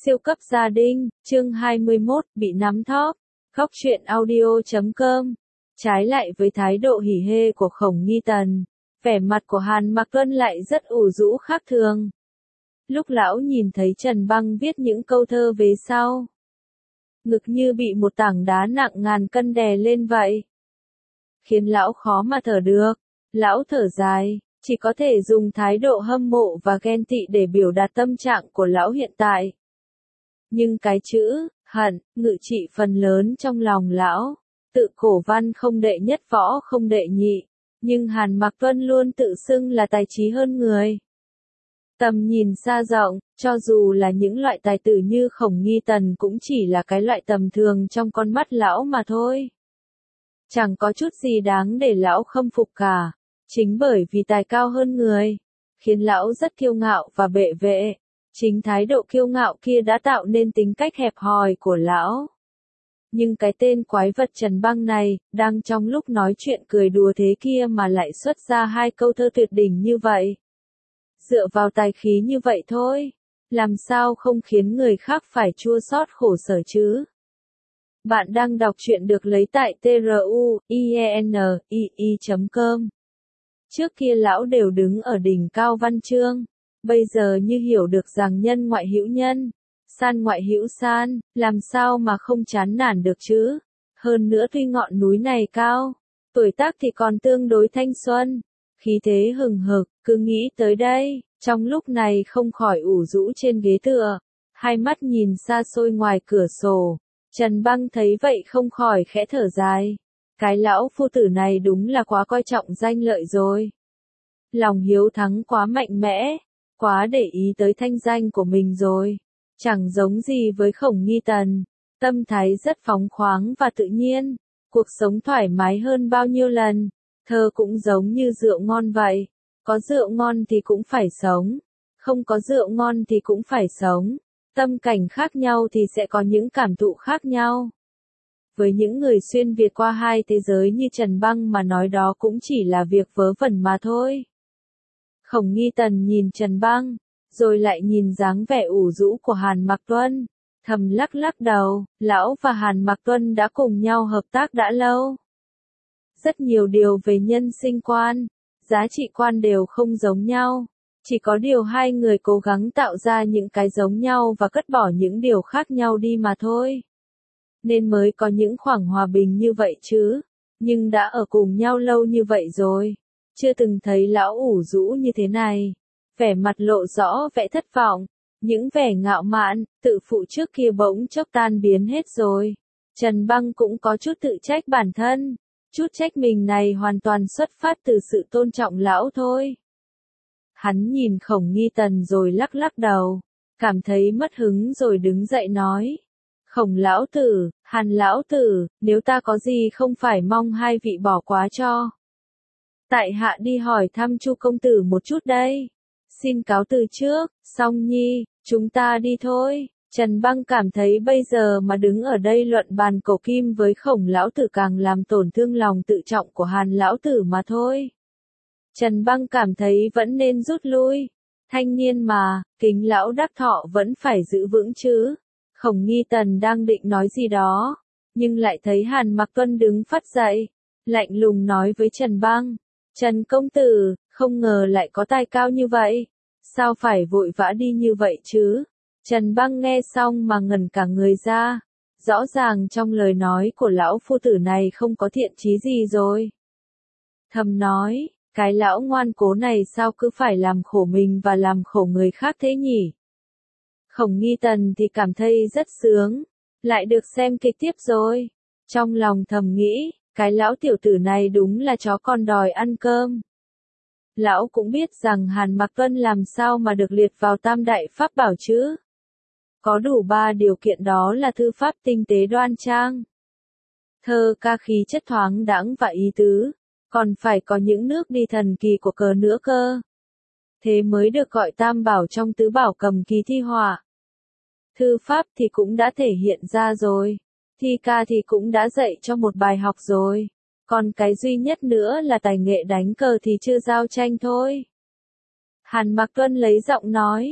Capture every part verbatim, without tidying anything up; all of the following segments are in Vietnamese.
Siêu cấp gia đình, chương hai mươi mốt, bị nắm thóp. Khóc chuyện audio chấm com. Trái lại với thái độ hỉ hê của Khổng Nghi Tần, vẻ mặt của Hàn Mặc Tuân lại rất ủ rũ khác thường. Lúc lão nhìn thấy Trần Băng viết những câu thơ về sau, ngực như bị một tảng đá nặng ngàn cân đè lên vậy, khiến lão khó mà thở được. Lão thở dài, chỉ có thể dùng thái độ hâm mộ và ghen tị để biểu đạt tâm trạng của lão hiện tại. Nhưng cái chữ hận ngự trị phần lớn trong lòng lão. Tự cổ văn không đệ nhất, võ không đệ nhị, nhưng Hàn Mặc Tuân luôn tự xưng là tài trí hơn người. Tầm nhìn xa rộng, cho dù là những loại tài tử như Khổng Nghi Tần cũng chỉ là cái loại tầm thường trong con mắt lão mà thôi. Chẳng có chút gì đáng để lão khâm phục cả. Chính bởi vì tài cao hơn người, khiến lão rất kiêu ngạo và bệ vệ. Chính thái độ kiêu ngạo kia đã tạo nên tính cách hẹp hòi của lão. Nhưng cái tên quái vật Trần Băng này, đang trong lúc nói chuyện cười đùa thế kia mà lại xuất ra hai câu thơ tuyệt đỉnh như vậy. Dựa vào tài khí như vậy thôi, làm sao không khiến người khác phải chua xót khổ sở chứ? Bạn đang đọc truyện được lấy tại truyện chấm com. Trước kia lão đều đứng ở đỉnh cao văn chương, bây giờ như hiểu được rằng nhân ngoại hữu nhân, san ngoại hữu san, làm sao mà không chán nản được chứ? Hơn nữa tuy ngọn núi này cao, tuổi tác thì còn tương đối thanh xuân, khí thế hừng hực, cứ nghĩ tới đây, trong lúc này không khỏi ủ rũ trên ghế tựa, hai mắt nhìn xa xôi ngoài cửa sổ. Trần Băng thấy vậy không khỏi khẽ thở dài. Cái lão phu tử này đúng là quá coi trọng danh lợi rồi. Lòng hiếu thắng quá mạnh mẽ, quá để ý tới thanh danh của mình rồi. Chẳng giống gì với Khổng Nghi Tần, tâm thái rất phóng khoáng và tự nhiên, cuộc sống thoải mái hơn bao nhiêu lần. Thơ cũng giống như rượu ngon vậy, có rượu ngon thì cũng phải sống, không có rượu ngon thì cũng phải sống. Tâm cảnh khác nhau thì sẽ có những cảm thụ khác nhau. Với những người xuyên Việt qua hai thế giới như Trần Băng mà nói đó cũng chỉ là việc vớ vẩn mà thôi. Khổng Nghi Tần nhìn Trần Băng, rồi lại nhìn dáng vẻ ủ rũ của Hàn Mặc Tuân, thầm lắc lắc đầu. Lão và Hàn Mặc Tuân đã cùng nhau hợp tác đã lâu. Rất nhiều điều về nhân sinh quan, giá trị quan đều không giống nhau. Chỉ có điều hai người cố gắng tạo ra những cái giống nhau và cất bỏ những điều khác nhau đi mà thôi. Nên mới có những khoảng hòa bình như vậy chứ. Nhưng đã ở cùng nhau lâu như vậy rồi, chưa từng thấy lão ủ rũ như thế này. Vẻ mặt lộ rõ vẻ thất vọng, những vẻ ngạo mạn, tự phụ trước kia bỗng chốc tan biến hết rồi. Trần Băng cũng có chút tự trách bản thân. Chút trách mình này hoàn toàn xuất phát từ sự tôn trọng lão thôi. Hắn nhìn Khổng Nghi Tần rồi lắc lắc đầu, cảm thấy mất hứng rồi đứng dậy nói. Khổng lão tử, Hàn lão tử, nếu ta có gì không phải mong hai vị bỏ quá cho. Tại hạ đi hỏi thăm Chu công tử một chút đây. Xin cáo từ trước, Song Nhi, chúng ta đi thôi. Trần Băng cảm thấy bây giờ mà đứng ở đây luận bàn cổ kim với Khổng lão tử càng làm tổn thương lòng tự trọng của Hàn lão tử mà thôi. Trần Băng cảm thấy vẫn nên rút lui. Thanh niên mà, kính lão đắc thọ vẫn phải giữ vững chứ. Khổng Nghi Tần đang định nói gì đó, nhưng lại thấy Hàn Mặc Tuân đứng phắt dậy, lạnh lùng nói với Trần Băng. Trần công tử, không ngờ lại có tài cao như vậy. Sao phải vội vã đi như vậy chứ? Trần Băng nghe xong mà ngẩn cả người ra. Rõ ràng trong lời nói của lão phu tử này không có thiện chí gì rồi. Thầm nói. Cái lão ngoan cố này sao cứ phải làm khổ mình và làm khổ người khác thế nhỉ? Khổng Nghi Tần thì cảm thấy rất sướng, lại được xem kịch tiếp rồi. Trong lòng thầm nghĩ, cái lão tiểu tử này đúng là chó con đòi ăn cơm. Lão cũng biết rằng Hàn Mặc Tuân làm sao mà được liệt vào tam đại pháp bảo chứ. Có đủ ba điều kiện đó là thư pháp tinh tế đoan trang, thơ ca khí chất thoáng đãng và ý tứ. Còn phải có những nước đi thần kỳ của cờ nữa cơ. Thế mới được gọi tam bảo trong tứ bảo cầm kỳ thi họa. Thư pháp thì cũng đã thể hiện ra rồi. Thi ca thì cũng đã dạy cho một bài học rồi. Còn cái duy nhất nữa là tài nghệ đánh cờ thì chưa giao tranh thôi. Hàn Mặc Tuân lấy giọng nói.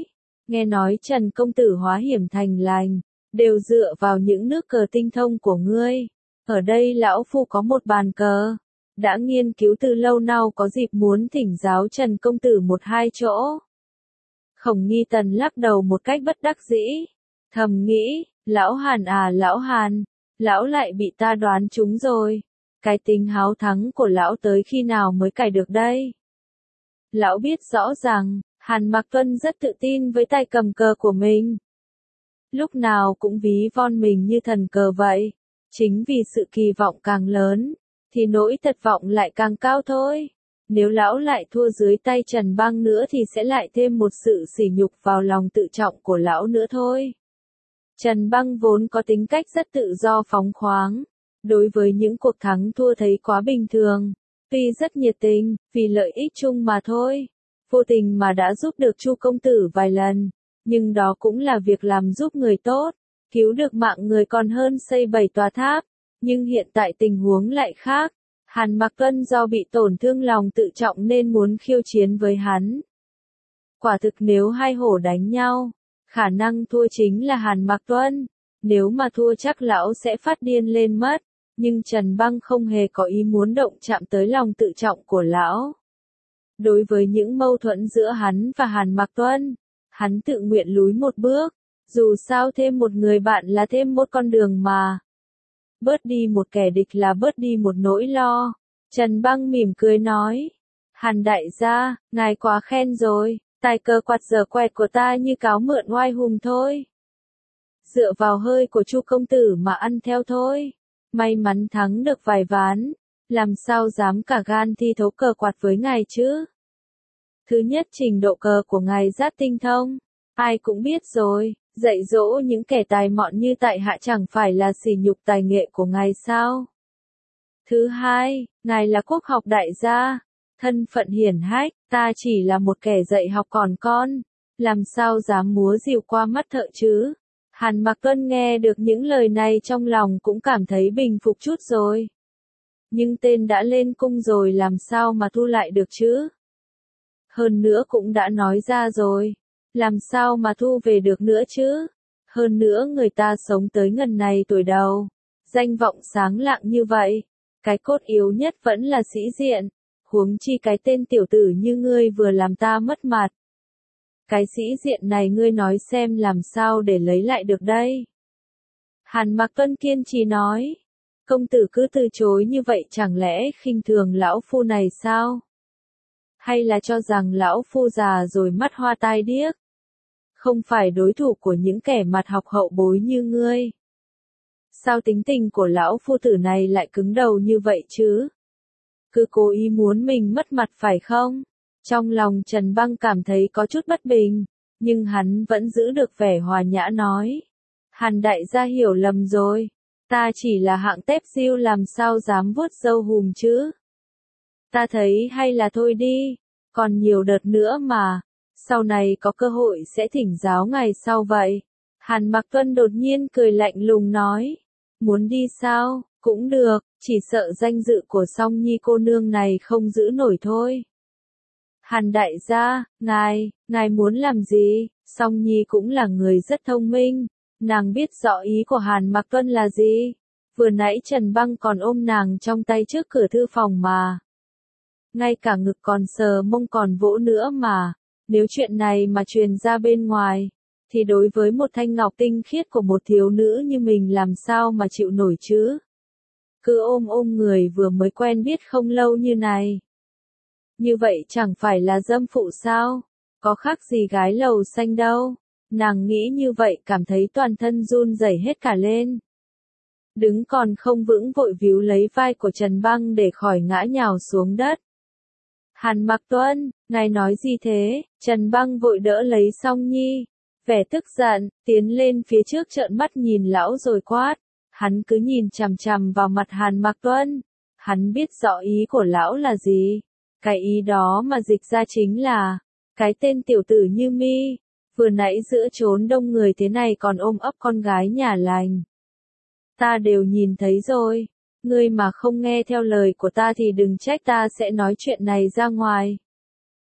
nghe nói Trần công tử hóa hiểm thành lành, đều dựa vào những nước cờ tinh thông của ngươi. Ở đây lão phu có một bàn cờ, đã nghiên cứu từ lâu nào có dịp muốn thỉnh giáo Trần công tử một hai chỗ. Khổng Nghi Tần lắc đầu một cách bất đắc dĩ, thầm nghĩ, lão Hàn à lão Hàn, lão lại bị ta đoán trúng rồi. Cái tính háo thắng của lão tới khi nào mới cải được đây? Lão biết rõ rằng, Hàn Mạc Tuân rất tự tin với tay cầm cờ của mình. Lúc nào cũng ví von mình như thần cờ vậy. Chính vì sự kỳ vọng càng lớn, thì nỗi thất vọng lại càng cao thôi. Nếu lão lại thua dưới tay Trần Băng nữa thì sẽ lại thêm một sự sỉ nhục vào lòng tự trọng của lão nữa thôi. Trần Băng vốn có tính cách rất tự do phóng khoáng. Đối với những cuộc thắng thua thấy quá bình thường. Tuy rất nhiệt tình, vì lợi ích chung mà thôi. Vô tình mà đã giúp được Chu công tử vài lần. Nhưng đó cũng là việc làm giúp người tốt. Cứu được mạng người còn hơn xây bảy tòa tháp. Nhưng hiện tại tình huống lại khác. Hàn Mạc Tuân do bị tổn thương lòng tự trọng nên muốn khiêu chiến với hắn. Quả thực nếu hai hổ đánh nhau, khả năng thua chính là Hàn Mạc Tuân. Nếu mà thua chắc lão sẽ phát điên lên mất. Nhưng Trần Băng không hề có ý muốn động chạm tới lòng tự trọng của lão. Đối với những mâu thuẫn giữa hắn và Hàn Mạc Tuân, hắn tự nguyện lùi một bước. Dù sao thêm một người bạn là thêm một con đường mà. Bớt đi một kẻ địch là bớt đi một nỗi lo. Trần Băng mỉm cười nói. Hàn đại gia, ngài quá khen rồi. Tài cờ quạt giờ quẹt của ta như cáo mượn oai hùng thôi. Dựa vào hơi của Chu công tử mà ăn theo thôi. May mắn thắng được vài ván. Làm sao dám cả gan thi thố cờ quạt với ngài chứ? Thứ nhất trình độ cờ của ngài rất tinh thông. Ai cũng biết rồi. Dạy dỗ những kẻ tài mọn như tại hạ chẳng phải là sỉ nhục tài nghệ của ngài sao? Thứ hai, ngài là quốc học đại gia, thân phận hiển hách, ta chỉ là một kẻ dạy học còn con, làm sao dám múa rìu qua mắt thợ chứ? Hàn Mạc Tuân nghe được những lời này trong lòng cũng cảm thấy bình phục chút rồi. Nhưng tên đã lên cung rồi làm sao mà thu lại được chứ? Hơn nữa cũng đã nói ra rồi. Làm sao mà thu về được nữa chứ? Hơn nữa người ta sống tới ngần này tuổi đầu. Danh vọng sáng lạng như vậy. Cái cốt yếu nhất vẫn là sĩ diện. Huống chi cái tên tiểu tử như ngươi vừa làm ta mất mặt. Cái sĩ diện này ngươi nói xem làm sao để lấy lại được đây? Hàn Mạc Tuân kiên trì nói. Công tử cứ từ chối như vậy chẳng lẽ khinh thường lão phu này sao? Hay là cho rằng lão phu già rồi mắt hoa tai điếc? Không phải đối thủ của những kẻ mặt học hậu bối như ngươi. Sao tính tình của lão phu tử này lại cứng đầu như vậy chứ? Cứ cố ý muốn mình mất mặt phải không? Trong lòng Trần Băng cảm thấy có chút bất bình, nhưng hắn vẫn giữ được vẻ hòa nhã nói. Hàn đại gia hiểu lầm rồi, ta chỉ là hạng tép diêu làm sao dám vuốt râu hùm chứ? Ta thấy hay là thôi đi, còn nhiều đợt nữa mà, sau này có cơ hội sẽ thỉnh giáo ngày sau vậy. Hàn Mạc Tuân đột nhiên cười lạnh lùng nói, muốn đi sao, cũng được, chỉ sợ danh dự của Song Nhi cô nương này không giữ nổi thôi. Hàn đại gia, ngài, ngài muốn làm gì? Song Nhi cũng là người rất thông minh, nàng biết rõ ý của Hàn Mạc Tuân là gì. Vừa nãy Trần Băng còn ôm nàng trong tay trước cửa thư phòng mà. Ngay cả ngực còn sờ mông còn vỗ nữa mà. Nếu chuyện này mà truyền ra bên ngoài, thì đối với một thanh ngọc tinh khiết của một thiếu nữ như mình làm sao mà chịu nổi chứ? Cứ ôm ôm người vừa mới quen biết không lâu như này. Như vậy chẳng phải là dâm phụ sao? Có khác gì gái lầu xanh đâu. Nàng nghĩ như vậy cảm thấy toàn thân run rẩy hết cả lên. Đứng còn không vững vội víu lấy vai của Trần Băng để khỏi ngã nhào xuống đất. Hàn Mạc Tuân, ngài nói gì thế? Trần Băng vội đỡ lấy Song Nhi. Vẻ tức giận, tiến lên phía trước trợn mắt nhìn lão rồi quát. Hắn cứ nhìn chằm chằm vào mặt Hàn Mạc Tuân. Hắn biết rõ ý của lão là gì. Cái ý đó mà dịch ra chính là, cái tên tiểu tử như mi, vừa nãy giữa chốn đông người thế này còn ôm ấp con gái nhà lành. Ta đều nhìn thấy rồi, ngươi mà không nghe theo lời của ta thì đừng trách ta sẽ nói chuyện này ra ngoài.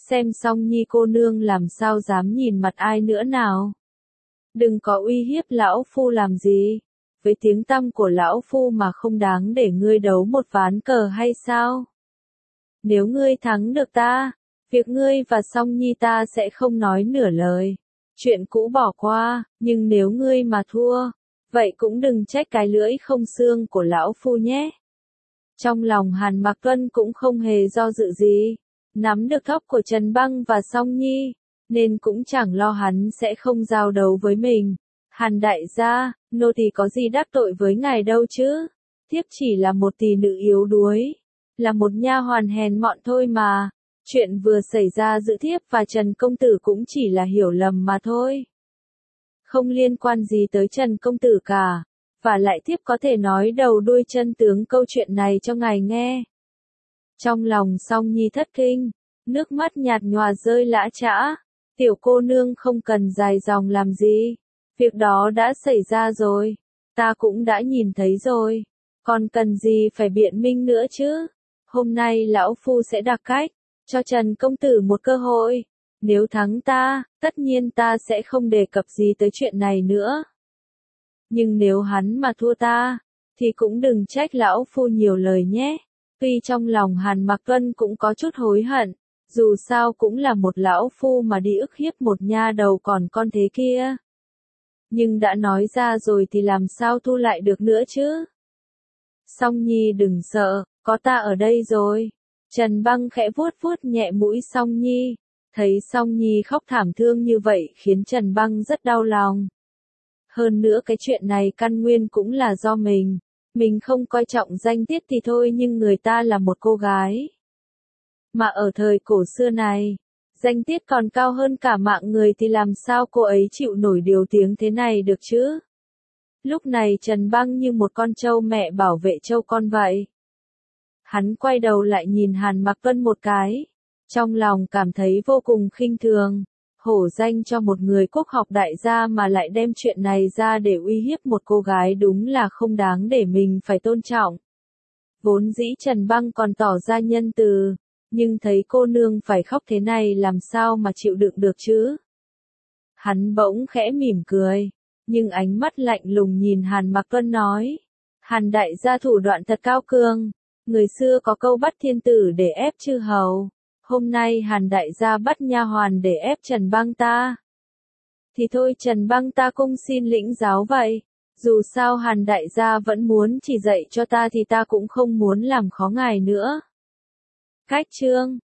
xem Song Nhi cô nương làm sao dám nhìn mặt ai nữa nào. Đừng có uy hiếp lão phu làm gì, với tiếng tăm của lão phu mà không đáng để ngươi đấu một ván cờ hay sao? Nếu ngươi thắng được ta, việc ngươi và Song Nhi ta sẽ không nói nửa lời. Chuyện cũ bỏ qua, nhưng nếu ngươi mà thua, vậy cũng đừng trách cái lưỡi không xương của lão phu nhé. Trong lòng Hàn Mạc Tuân cũng không hề do dự gì, nắm được tóc của Trần Băng và Song Nhi, nên cũng chẳng lo hắn sẽ không giao đấu với mình. Hàn đại gia, nô tỳ có gì đắc tội với ngài đâu chứ? Thiếp chỉ là một tỷ nữ yếu đuối, là một nha hoàn hèn mọn thôi mà. Chuyện vừa xảy ra giữa thiếp và Trần công tử cũng chỉ là hiểu lầm mà thôi. Không liên quan gì tới Trần công tử cả, và lại thiếp có thể nói đầu đuôi chân tướng câu chuyện này cho ngài nghe. Trong lòng Song Nhi thất kinh, nước mắt nhạt nhòa rơi lã chã. Tiểu cô nương không cần dài dòng làm gì, việc đó đã xảy ra rồi, ta cũng đã nhìn thấy rồi, còn cần gì phải biện minh nữa chứ? Hôm nay lão phu sẽ đặc cách cho Trần công tử một cơ hội, nếu thắng ta, tất nhiên ta sẽ không đề cập gì tới chuyện này nữa. Nhưng nếu hắn mà thua ta, thì cũng đừng trách lão phu nhiều lời nhé. Tuy trong lòng Hàn Mạc Tuân cũng có chút hối hận, dù sao cũng là một lão phu mà đi ức hiếp một nha đầu còn con thế kia. Nhưng đã nói ra rồi thì làm sao thu lại được nữa chứ? Song Nhi đừng sợ, có ta ở đây rồi. Trần Băng khẽ vuốt vuốt nhẹ mũi Song Nhi, thấy Song Nhi khóc thảm thương như vậy khiến Trần Băng rất đau lòng. Hơn nữa cái chuyện này căn nguyên cũng là do mình, mình không coi trọng danh tiết thì thôi nhưng người ta là một cô gái. Mà ở thời cổ xưa này, danh tiết còn cao hơn cả mạng người thì làm sao cô ấy chịu nổi điều tiếng thế này được chứ? Lúc này Trần Băng như một con trâu mẹ bảo vệ trâu con vậy. Hắn quay đầu lại nhìn Hàn Mạc Tuân một cái, trong lòng cảm thấy vô cùng khinh thường, hổ danh cho một người quốc học đại gia mà lại đem chuyện này ra để uy hiếp một cô gái đúng là không đáng để mình phải tôn trọng. Vốn dĩ Trần Băng còn tỏ ra nhân từ, nhưng thấy cô nương phải khóc thế này làm sao mà chịu đựng được chứ? Hắn bỗng khẽ mỉm cười, nhưng ánh mắt lạnh lùng nhìn Hàn Mạc Tuân nói, Hàn đại gia thủ đoạn thật cao cường, người xưa có câu bắt thiên tử để ép chư hầu, hôm nay Hàn đại gia bắt nha hoàn để ép Trần Băng ta. Thì thôi Trần Băng ta cung xin lĩnh giáo vậy, dù sao Hàn đại gia vẫn muốn chỉ dạy cho ta thì ta cũng không muốn làm khó ngài nữa. Cách chương